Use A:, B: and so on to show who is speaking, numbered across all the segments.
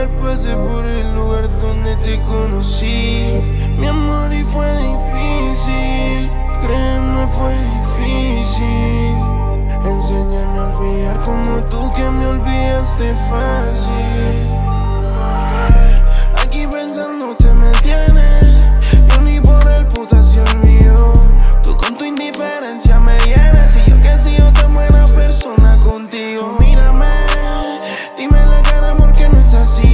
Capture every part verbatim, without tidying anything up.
A: pasé por el lugar donde te conocí, mi amor, y fue difícil. Créeme, fue difícil. Enséñame a olvidar como tú que me olvidaste fácil. Aquí pensándote me tienes, yo ni por el puta se olvidó. Tú con tu indiferencia me llenas, y yo que he sido tan buena persona contigo. Mírame, dime en la cara amor que no es así.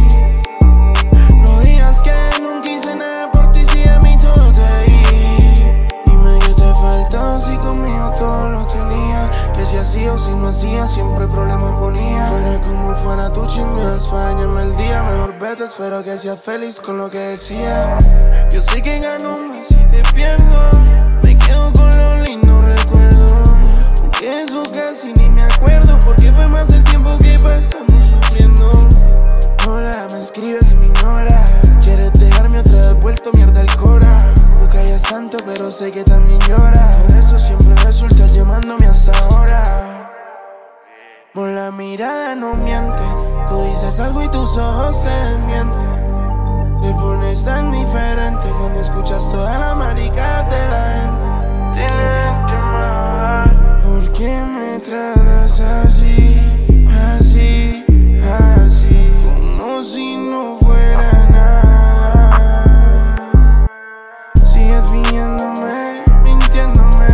A: No digas que nunca hice nada por ti si a mí todo te di. Dime que te faltó si conmigo todo lo tenía. Que si hacía o si no hacía siempre problemas ponía. Fuera como fuera tú chingas pa' dañarme el día. Mejor vete, espero que seas feliz con lo que decía. Yo sé que gano más si te pierdo. Me quedo con los lindos recuerdos, aunque eso casi ni me acuerdo, porque fue más el tiempo que pasamos sufriendo. Hola, me escribes y me ignoras. Quieres dejarme otra vez vuelto mierda el cora. No callas tanto pero sé que también lloras. Por eso siempre resultas llamándome hasta ahora. Por la mirada no miente. Tú dices algo y tus ojos te mienten. Te pones tan diferente cuando escuchas toda la marica de la gente. Silente más. ¿Por qué me tratas así? Así, así, como si no fuera nada. Sigues fingiéndome, mintiéndome,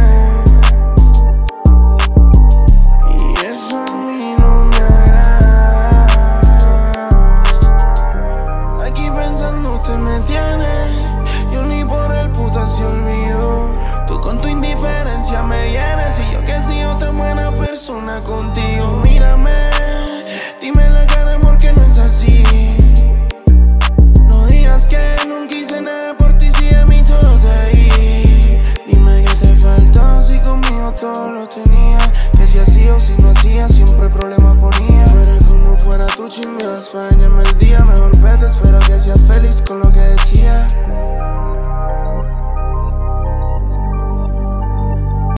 A: y eso a mí no me agrada. Aquí pensándote me tienes, yo ni por el puta se olvidó. Tú con tu indiferencia me llenas, y yo que he sido tan buena persona contigo. Mírame, dime en la cara amor que no es así. No digas que nunca hice nada por ti si a mí todo te di. Dime que te faltó si conmigo todo lo tenía. Que si hacía o si no hacía siempre problemas ponía. Fuera como fuera tú chismeabas pa' dañarme el día. Mejor vete, espero que seas feliz con lo que decía.